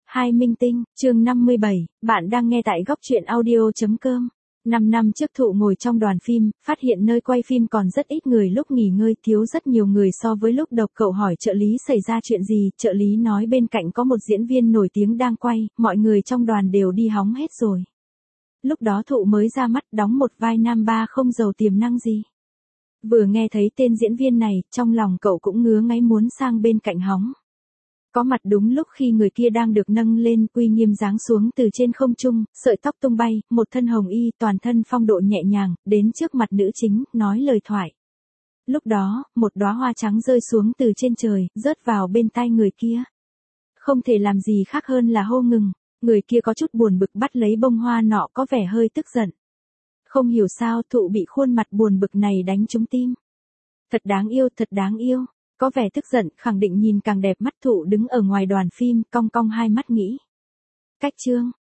Hai minh tinh, chương 57, bạn đang nghe tại góc truyện audio.com. 5 năm trước Thụ ngồi trong đoàn phim, phát hiện nơi quay phim còn rất ít người, lúc nghỉ ngơi thiếu rất nhiều người so với lúc đầu. Cậu hỏi trợ lý xảy ra chuyện gì, trợ lý nói bên cạnh có một diễn viên nổi tiếng đang quay, mọi người trong đoàn đều đi hóng hết rồi. Lúc đó Thụ mới ra mắt đóng một vai nam ba không giàu tiềm năng gì. Vừa nghe thấy tên diễn viên này, trong lòng cậu cũng ngứa ngáy muốn sang bên cạnh hóng. Có mặt đúng lúc khi người kia đang được nâng lên, uy nghiêm giáng xuống từ trên không trung, sợi tóc tung bay, một thân hồng y, toàn thân phong độ nhẹ nhàng, đến trước mặt nữ chính, nói lời thoại. Lúc đó, một đóa hoa trắng rơi xuống từ trên trời, rớt vào bên tai người kia. Không thể làm gì khác hơn là hô ngừng, người kia có chút buồn bực bắt lấy bông hoa nọ, có vẻ hơi tức giận. Không hiểu sao Thụ bị khuôn mặt buồn bực này đánh trúng tim. Thật đáng yêu, thật đáng yêu. Có vẻ tức giận, khẳng định nhìn càng đẹp mắt. Thụ đứng ở ngoài đoàn phim, cong cong hai mắt nghĩ. Cách chương,